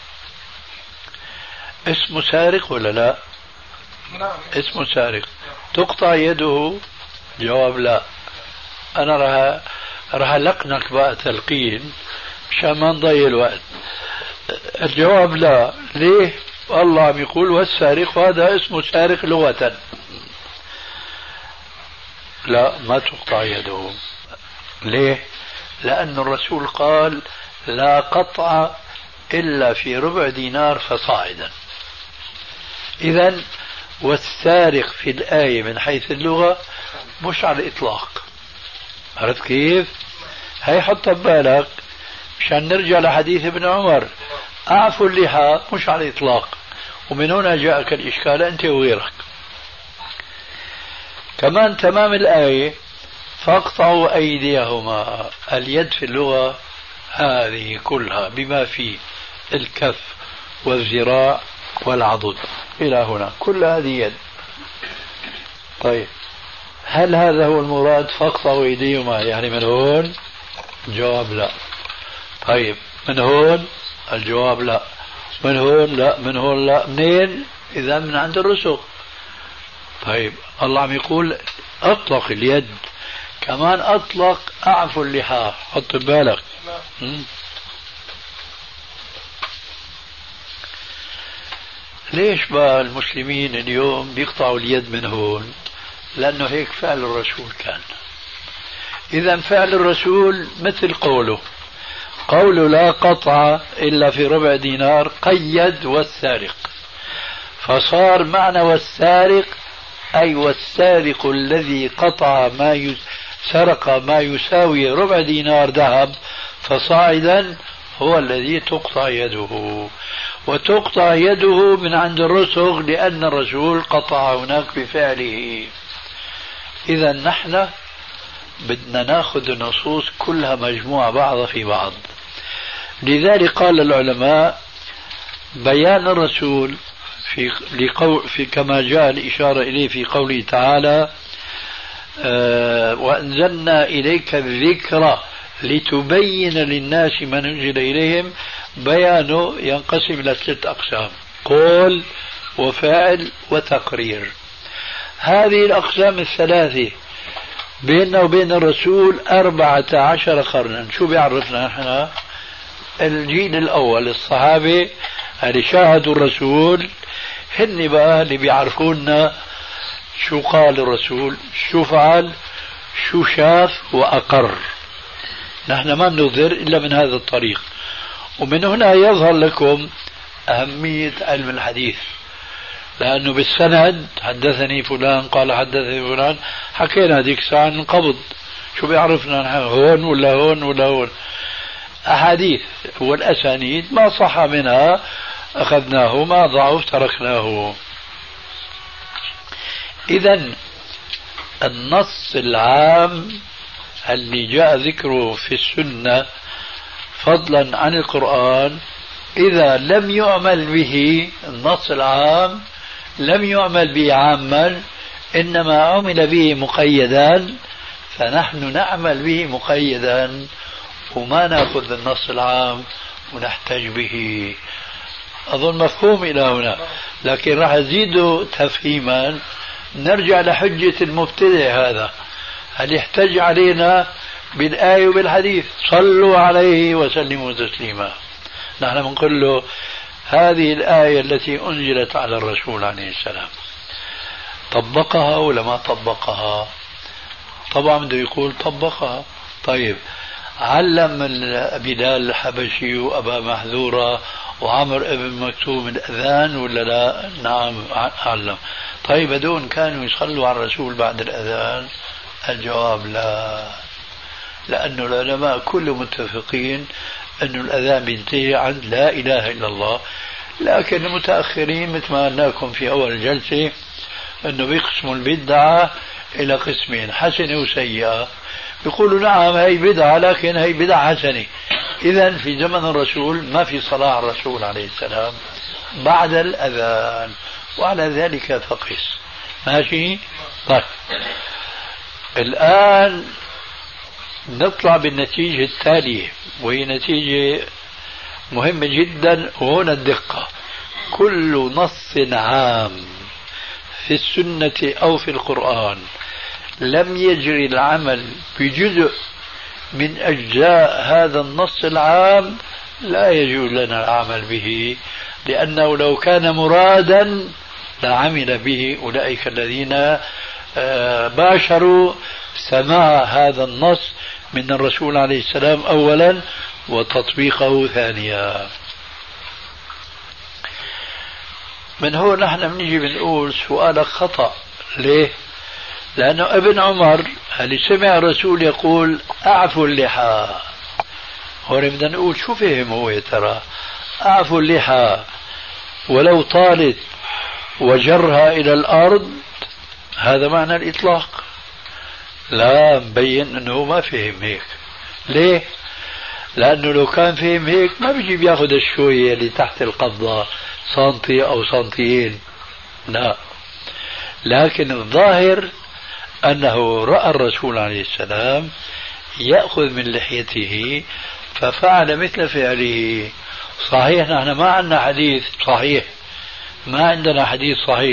اسمه سارق ولا لا؟ نعم. اسمه سارق. تقطع يده؟ جواب لا. أنا راح لقنك بقى تلقين مشان ما نضيع الوقت. الجواب لا. ليه؟ الله عم يقول والسارق، هذا اسمه سارق لغة. لا، ما تقطع يده. ليه؟ لأن الرسول قال لا قطع إلا في ربع دينار فصاعدا. إذن والسارق في الآية من حيث اللغة مش على الإطلاق. عرفت كيف؟ هاي حط ببالك مشان نرجع لحديث ابن عمر أعفوا اللحى مش على الإطلاق. ومن هنا جاءك الإشكال أنت وغيرك. كمان تمام الآية فاقطعوا أيديهما. اليد في اللغة هذه كلها بما فيه الكف والذراع والعضد إلى هنا، كل هذه يد. طيب هل هذا هو المراد فاقطعوا أيديهما يعني من هون؟ الجواب لا. طيب من هون؟ الجواب لا. من هون لا. من هون لا. منين؟ إذا من عند الرسل. طيب هل هذا هو المراد فاقطعوا أيديهما يعني من هون؟ الجواب لا. طيب من هون؟ الجواب لا. من هون لا. من هون لا. منين؟ إذا من عند الرسل. طيب من هون؟ الجواب لا. من هون لا. من هون لا. منين؟ إذا من عند طيب الله عم يقول أطلق اليد، كمان أطلق أعفو اللحى، حط بالك. ليش بقى المسلمين اليوم بيقطعوا اليد من هون؟ لأنه هيك فعل الرسول كان. إذا فعل الرسول مثل قوله لا قطع إلا في ربع دينار، قيد والسارق، فصار معنى والسارق أي والسارق الذي قطع سرق ما يساوي ربع دينار ذهب فصاعدا هو الذي تقطع يده، وتقطع يده من عند الرسغ لأن الرسول قطع هناك بفعله. إذا نحن بدنا ناخذ النصوص كلها مجموعة بعضها في بعض. لذلك قال العلماء بيان الرسول في كما جاء الإشارة إليه في قوله تعالى وأنزلنا إليك الذكر لتبين للناس ما نزل إليهم، بيانه ينقسم إلى 3 أقسام: قول وفعل وتقرير. هذه الأقسام الثلاثة بيننا وبين الرسول 14 قرنا. شو بيعرفنا نحن؟ الجيل الأول الصحابة اللي شاهدوا الرسول هن بقى اللي بيعرفونا شو قال الرسول، شو فعل، شو شاف وأقر. نحن ما بنظهر إلا من هذا الطريق. ومن هنا يظهر لكم أهمية علم الحديث، لأنه بالسند حدثني فلان قال حدثني فلان، حكينا هذيك الساعة نقبض شو بيعرفنا هون ولا هون ولا هون. أحاديث والأسانيد ما صح منها أخذناه، ما ضعف تركناه. إذن النص العام اللي جاء ذكره في السنة فضلا عن القرآن إذا لم يعمل به، النص العام لم يعمل به عاما إنما عمل به مقيدا، فنحن نعمل به مقيدا وما نأخذ النص العام ونحتج به. أظن مفهوم إلى هنا، لكن راح أزيده تفهيما. نرجع لحجة المبتدع هذا، هل يحتج علينا بالآية وبالحديث صلوا عليه وسلموا تسليما؟ نحن بنقول له هذه الآية التي أنزلت على الرسول عليه السلام طبقها ولا ما طبقها؟ طبعا بده يقول طبقها. طيب علم بلال الحبشي وأبا محذورة وعمر ابن مكتوم الأذان ولا لا؟ نعم علم. طيب هذول كانوا يصلوا على الرسول بعد الأذان؟ الجواب لا، لأن العلماء كلهم متفقين أن الأذان بينتهي عند لا إله إلا الله. لكن المتأخرين مثل ما قلناكم في أول الجلسة أنه بيقسموا البدعة إلى قسمين: حسنة وسيئة. يقولوا نعم هي بدعة لكن هي بدعة حسنة. إذن في زمن الرسول ما في صلاة على الرسول عليه السلام بعد الأذان، وعلى ذلك فقس. ماشي؟ طيب الآن نطلع بالنتيجة التالية، وهي نتيجة مهمة جدا، وهنا الدقة. كل نص عام في السنة أو في القرآن لم يجري العمل بجزء من أجزاء هذا النص العام لا يجوز لنا العمل به، لأنه لو كان مرادا لعمل به أولئك الذين باشروا سماع هذا النص من الرسول عليه السلام أولا وتطبيقه ثانيا. من هو نحن بنيجي بنقول سؤالك خطأ. ليه؟ لأنه ابن عمر اللي سمع الرسول يقول أعفوا اللحى، هون بدنا نقول شو فهم هو يا ترى؟ أعفوا اللحى ولو طالت وجرها إلى الأرض، هذا معنى الإطلاق. لا، مبين أنه ما فهم هيك. ليه؟ لأنه لو كان فهم هيك ما بيجي بياخذ الشوية اللي تحت القبضة سنتي أو سنتيين، لا. لكن الظاهر أنه رأى الرسول عليه السلام يأخذ من لحيته ففعل مثل فعله. صحيح نحن ما عندنا حديث صحيح، ما عندنا حديث صحيح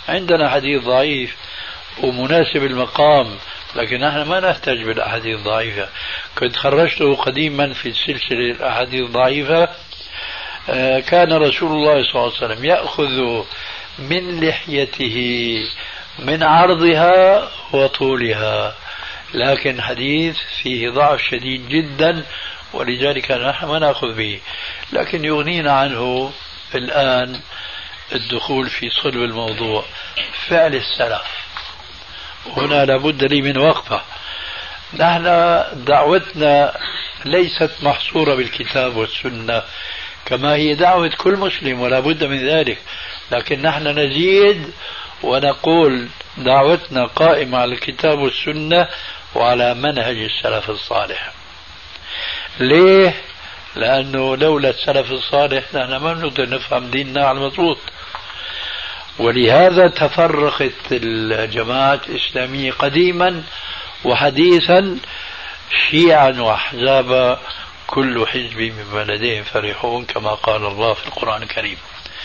عندنا حديث ضعيف ومناسب المقام، لكن نحن ما نحتاج بالأحاديث الضعيفة. كنت خرجته قديما في سلسلة الأحاديث الضعيفة. كان رسول الله صلى الله عليه وسلم يأخذ من لحيته من عرضها وطولها، لكن حديث فيه ضعف شديد جدا، ولذلك نحن ما نأخذ به. لكن يغنينا عنه الآن الدخول في صلب الموضوع، فعل السلف. هنا لابد لي من وقفة. نحن دعوتنا ليست محصورة بالكتاب والسنة كما هي دعوة كل مسلم، ولا بد من ذلك، لكن نحن نزيد ونقول دعوتنا قائمة على الكتاب والسنة وعلى منهج السلف الصالح. ليه؟ لأنه لولا السلف الصالح نحن ما بنقدر نفهم ديننا على المضبوط. ولهذا تفرقت الجماعات الإسلامية قديما وحديثا شيعا وأحزابا، كل حزب بما لديهم فرحون، كما قال الله في القرآن الكريم.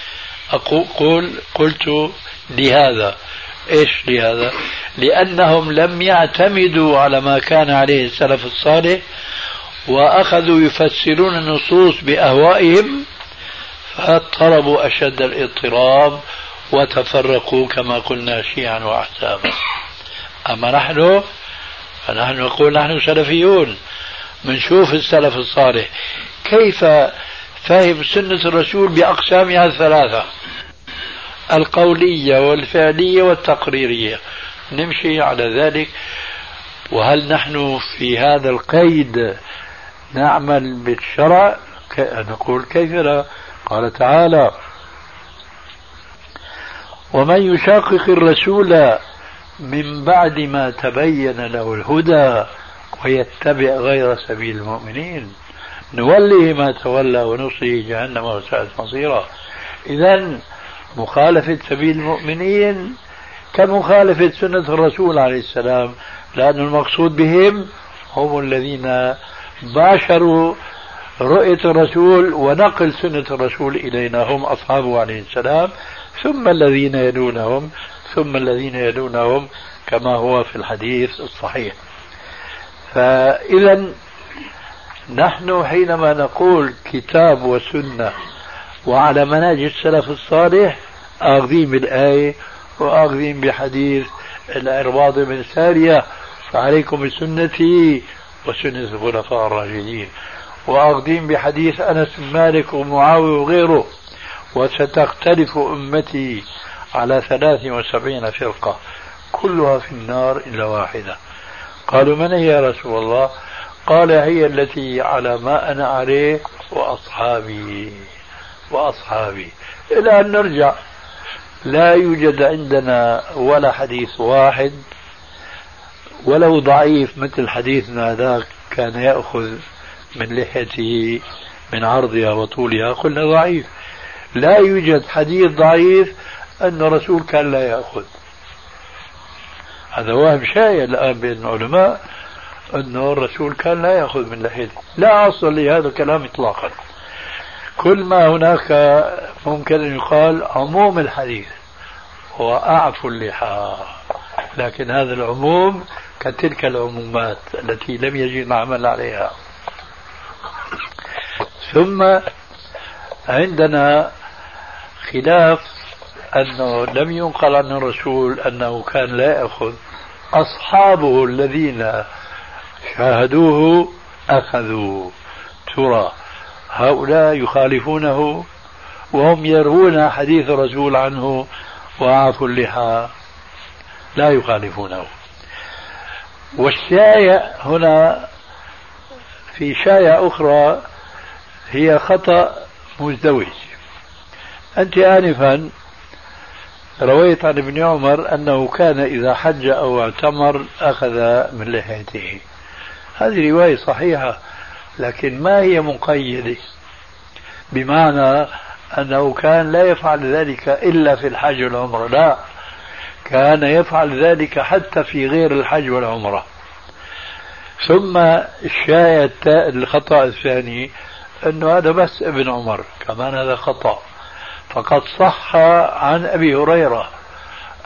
قلت لهذا. إيش لهذا؟ لأنهم لم يعتمدوا على ما كان عليه السلف الصالح، وأخذوا يفسرون النصوص بأهوائهم، فاضطربوا أشد الاضطراب وتفرقوا كما قلنا شيعا وأحزابا. أما نحن فنحن نقول نحن سلفيون، منشوف السلف الصالح كيف فهم سنة الرسول بأقسامها الثلاثة، القولية والفعلية والتقريرية، نمشي على ذلك. وهل نحن في هذا القيد نعمل بالشرع؟ نقول كيف لا؟ قال تعالى: ومن يشاقق الرسول من بعد ما تبين له الهدى ويتبع غير سبيل المؤمنين نوله ما تولى ونصله جهنم وساءت مصيرا. إذن مخالفة سبيل المؤمنين كمخالفة سنة الرسول عليه السلام، لأن المقصود بهم هم الذين باشروا رؤية الرسول ونقل سنة الرسول إلينا، هم أصحابه عليه السلام، ثم الذين يلونهم، ثم الذين يلونهم، كما هو في الحديث الصحيح. فإذا نحن حينما نقول كتاب وسنة وعلى منهج السلف الصالح، آخذين بالآية وآخذين بحديث العرباض بن سارية: فعليكم بسنتي وسنة الخلفاء الراشدين، وآخذين بحديث أنس بن مالك ومعاوية وغيره: وستختلف أمتي على 73 فرقة كلها في النار إلا واحدة. قالوا: من هي يا رسول الله؟ قال: هي التي على ما أنا عليه وأصحابي إلى أن نرجع. لا يوجد عندنا ولا حديث واحد ولو ضعيف مثل حديثنا ذاك كان يأخذ من لحيته من عرضها وطولها، قلنا ضعيف. لا يوجد حديث ضعيف أن الرسول كان لا يأخذ. هذا وهم شائع الآن بين العلماء أنه الرسول كان لا يأخذ من لحيته. لا أصل لهذا الكلام إطلاقا. كل ما هناك ممكن أن يقال عموم الحديث هو أعفو اللحى، لكن هذا العموم كتلك العمومات التي لم يجد العمل عليها. ثم عندنا خلاف أنه لم ينقل عن الرسول أنه كان لا يأخذ، أصحابه الذين شاهدوه أخذوا. ترى هؤلاء يخالفونه وهم يروون حديث الرسول عنه وعافوا اللحى، لا يخالفونه. والشائع هنا في شائع أخرى هي خطأ مزدوج. أنت آنفا رويت عن ابن عمر أنه كان إذا حج أو اعتمر أخذ من لحيته. هذه رواية صحيحة، لكن ما هي مقيدة بمعنى أنه كان لا يفعل ذلك إلا في الحج والعمرة، لا، كان يفعل ذلك حتى في غير الحج والعمرة. ثم الشائع الخطأ الثاني أنه هذا بس ابن عمر، كمان هذا خطأ. فقد صح عن أبي هريرة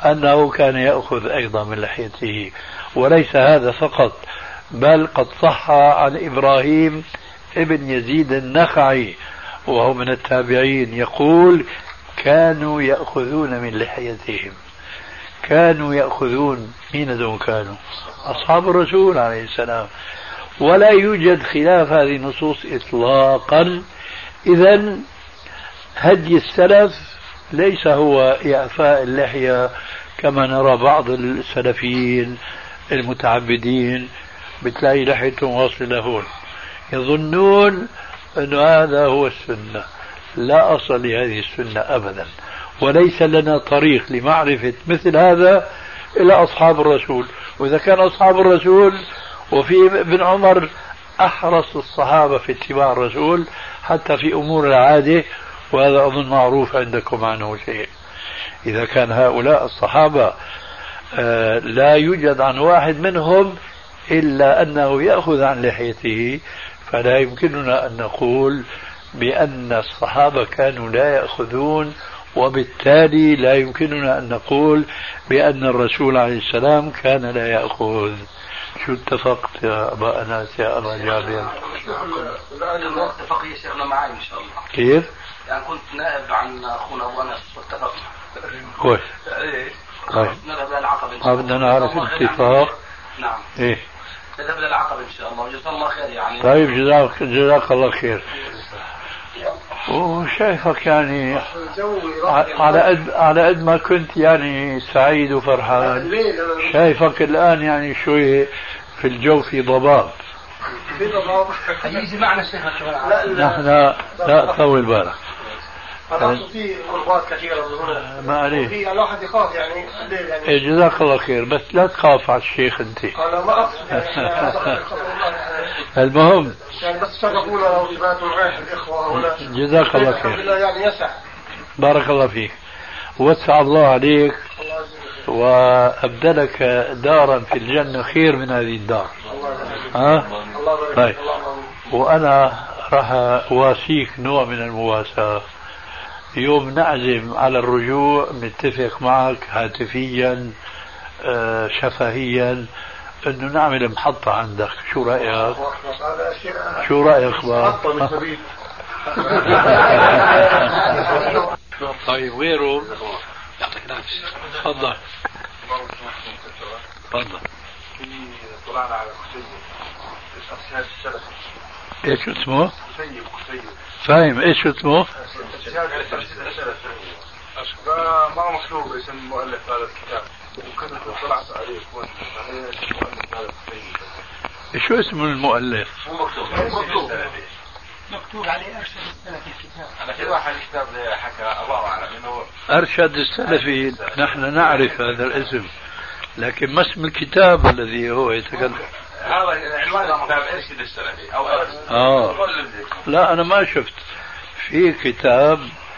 أنه كان يأخذ أيضا من لحيته. وليس هذا فقط، بل قد صح عن إبراهيم ابن يزيد النخعي وهو من التابعين يقول: كانوا يأخذون من لحيتهم. كانوا يأخذون، مين دون كانوا؟ أصحاب الرسول عليه السلام. ولا يوجد خلاف هذه النصوص إطلاقا. إذن هدي السلف ليس هو إعفاء اللحية كما نرى بعض السلفيين المتعبدين بتلاقي لحيتهم واصلة هون، يظنون أن هذا هو السنة. لا أصل لهذه السنة أبدا، وليس لنا طريق لمعرفة مثل هذا إلا أصحاب الرسول. وإذا كان أصحاب الرسول، وفي ابن عمر أحرص الصحابة في اتباع الرسول حتى في أمور العادة، وهذا أظن معروف عندكم عنه شيء. إذا كان هؤلاء الصحابة لا يوجد عن واحد منهم إلا أنه يأخذ عن لحيته، فلا يمكننا أن نقول بأن الصحابة كانوا لا يأخذون، وبالتالي لا يمكننا أن نقول بأن الرسول عليه السلام كان لا يأخذ. شو اتفقت يا أبا أناس يا أبا جابر؟ اتفق يا شيخنا معي إن شاء الله. كيف؟ يعني كنت نائب عن أخونا أبو أنس واتفقنا. كويس. طيب. نذهب للعقبة إن شاء الله. بدنا نعرف الاتفاق. نعم. إيه. نذهب للعقبة إن شاء الله، وجزاك الله خير يعني. طيب جزاك الله خير. وشايفك يعني على قد ما كنت يعني سعيد وفرحان، شايفك الآن يعني شوي في الجو في ضباب. في ضباب. يجي معنا شيخنا كمان. نحن لا طول بالك. في قربات كثيرة ما عليه. في الواحد يخاف يعني الليل يعني. إيه جزاك الله خير، بس لا تخاف على الشيخ أنت. أنا ما أقصد يعني. المهم. يعني بس شرفونا لو سمعتوا معي الإخوة هنا. جزاك الله خير. يعني يسع. بارك الله فيك. وسع الله عليك وأبدلك دارا في الجنة خير من هذه الدار. ها؟ طيب. وأنا راح أواسيك نوع من المواساة. يوم نعزم على الرجوع نتفق معك هاتفيا شفهيا انه نعمل محطة عندك. شو رأيك؟ شو رأيك بقى؟ طيب غيره؟ يعطيك العافية. تفضل. تفضل. طلعنا على كتيب الأرشاد السلفي. ايش اسمه؟ كتيب. فاهم ايش اسمه؟ ما مطلوب اسم مؤلف هذا الكتاب، وكنت طلعت عليه شو اسم المؤلف؟ مكتوب عليه أرشد السلفي الكتاب. أنا في واحد الكتاب حكى الله أعلم إنه أرشد السلفي. نحن نعرف هذا الاسم، لكن ما اسم الكتاب الذي هو يتكلم؟ هذا عنوان كتاب أرشد السلفي أو لا أنا ما شفت في كتاب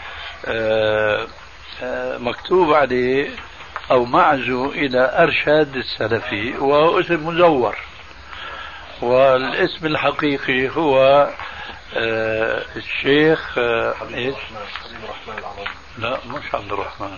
مكتوب عليه أو معزو إلى أرشاد السلفي، وهو اسم مزور، والاسم الحقيقي هو الشيخ إيش؟ لا مش عبد الرحمن،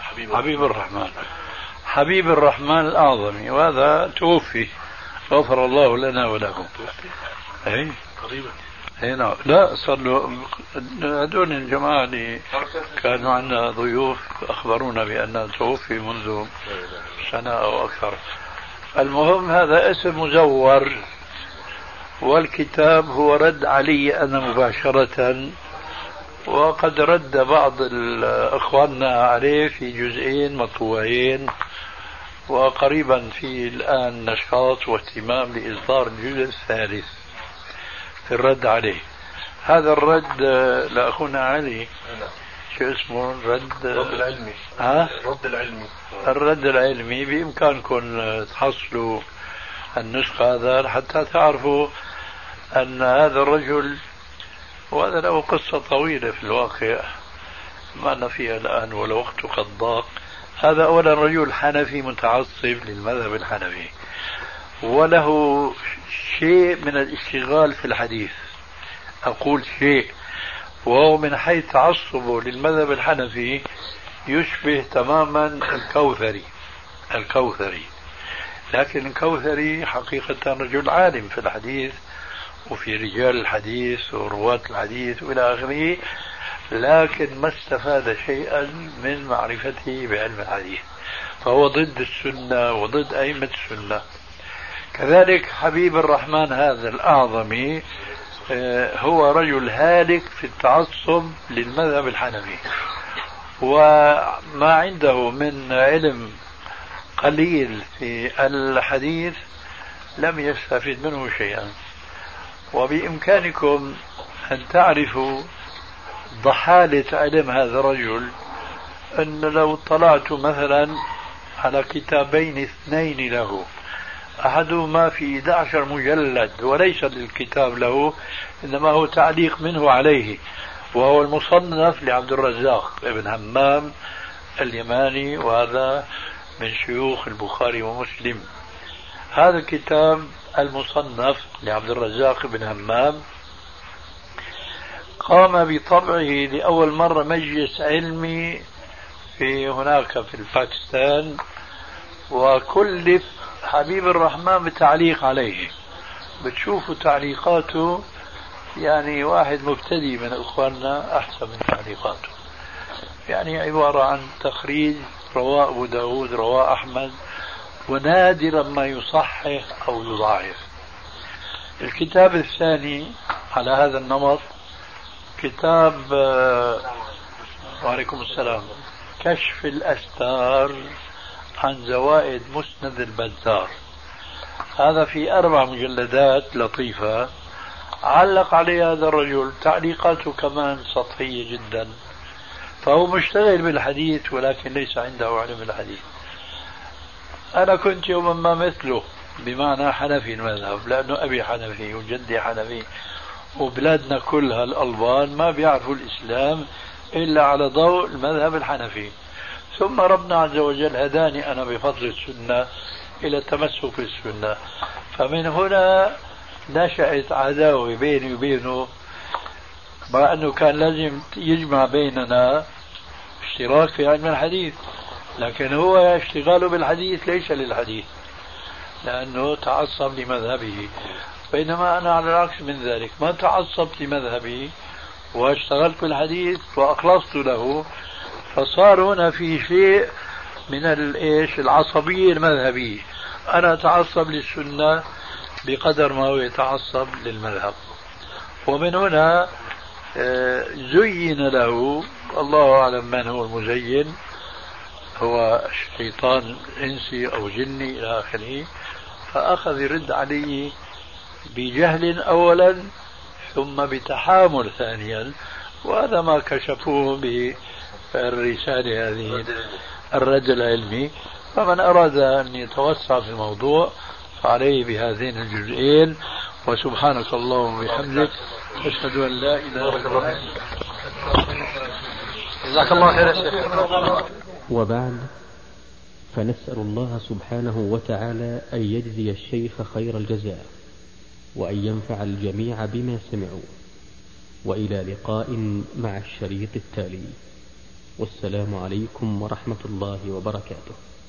حبيب الرحمن الأعظمي، وهذا توفي غفر الله لنا ولكم. أي قريبا. هنا لا صار له هذول الجماعة اللي كانوا عندنا ضيوف أخبرونا بأنه توفي منذ سنة أو أكثر. المهم هذا اسم مزور، والكتاب هو رد علي أنا مباشرة، وقد رد بعض إخواننا عليه في جزئين مطبوعين، وقريبا في الآن نشاط واهتمام لإصدار الجزء الثالث في الرد عليه. هذا الرد لأخونا علي شو اسمه؟ الرد العلمي. الرد العلمي. بإمكانكم تحصلوا النسخة هذا حتى تعرفوا أن هذا الرجل، وهذا له قصة طويلة في الواقع ما أنا فيها الآن والوقت قد ضاق. هذا أولا رجل حنفي متعصب للمذهب الحنفي، وله شيء من الاشتغال في الحديث. أقول شيء، وهو من حيث تعصبه للمذهب الحنفي يشبه تماما الكوثري، لكن الكوثري حقيقة رجل عالم في الحديث وفي رجال الحديث ورواة الحديث وإلى آخره، لكن ما استفاد شيئا من معرفته بعلم الحديث، فهو ضد السنة وضد أئمة السنة. كذلك حبيب الرحمن هذا الأعظمي هو رجل هالك في التعصب للمذهب الحنفي، وما عنده من علم قليل في الحديث لم يستفد منه شيئا. وبإمكانكم أن تعرفوا ضحالة علم هذا الرجل أن لو اطلعت مثلا على كتابين اثنين له، أحدهما في 11 مجلد وليس للكتاب له إنما هو تعليق منه عليه، وهو المصنف لعبد الرزاق ابن همام اليماني، وهذا من شيوخ البخاري ومسلم. هذا الكتاب المصنف لعبد الرزاق بن همام قام بطبعه لأول مرة مجلس علمي في هناك في باكستان، وكلف حبيب الرحمن بالتعليق عليه. بتشوفوا تعليقاته يعني واحد مبتدئ من إخواننا أحسن من تعليقاته، يعني عبارة عن تخريج رواه أبو داود رواه أحمد، ونادرا ما يصحح أو يضاعف. الكتاب الثاني على هذا النمط كتاب وعليكم السلام كشف الأستار عن زوائد مسند البزار، هذا في 4 مجلدات لطيفة علق عليه هذا الرجل، تعليقاته كمان سطحية جدا، فهو مشتغل بالحديث ولكن ليس عنده علم الحديث. أنا كنت يوما ما مثله، بمعنى حنفي المذهب، لأنه أبي حنفي وجدي حنفي، وبلادنا كلها الألبان ما بيعرفوا الإسلام إلا على ضوء المذهب الحنفي. ثم ربنا عز وجل هداني أنا بفضل السنة إلى التمسك بالسنة، فمن هنا نشأت عداوة بيني وبينه، مع أنه كان لازم يجمع بيننا اشتراك في علم الحديث، لكن هو اشتغاله بالحديث ليس للحديث لأنه تعصب لمذهبه، بينما أنا على العكس من ذلك، ما تعصبت لمذهبي واشتغلت بالحديث وأخلصت له، فصار هنا في شيء من العصبية المذهبية. أنا أتعصب للسنة بقدر ما هو يتعصب للمذهب، ومن هنا زين له، الله أعلم من هو المزين، هو شيطان إنسي أو جني إلى آخره، فأخذ يرد عليه بجهل أولا ثم بتحامل ثانيا، وهذا ما كشفوه بالرسالة هذه الرد العلمي. فمن أراد أن يتوسع في الموضوع فعليه بهذين الجزئين، وسبحانك اللهم وبحمدك أشهد أن لا إله إلا أنت. جزاك الله خير يا شيخ. وبعد، فنسأل الله سبحانه وتعالى أن يجزي الشيخ خير الجزاء، وأن ينفع الجميع بما سمعوا، وإلى لقاء مع الشريط التالي، والسلام عليكم ورحمة الله وبركاته.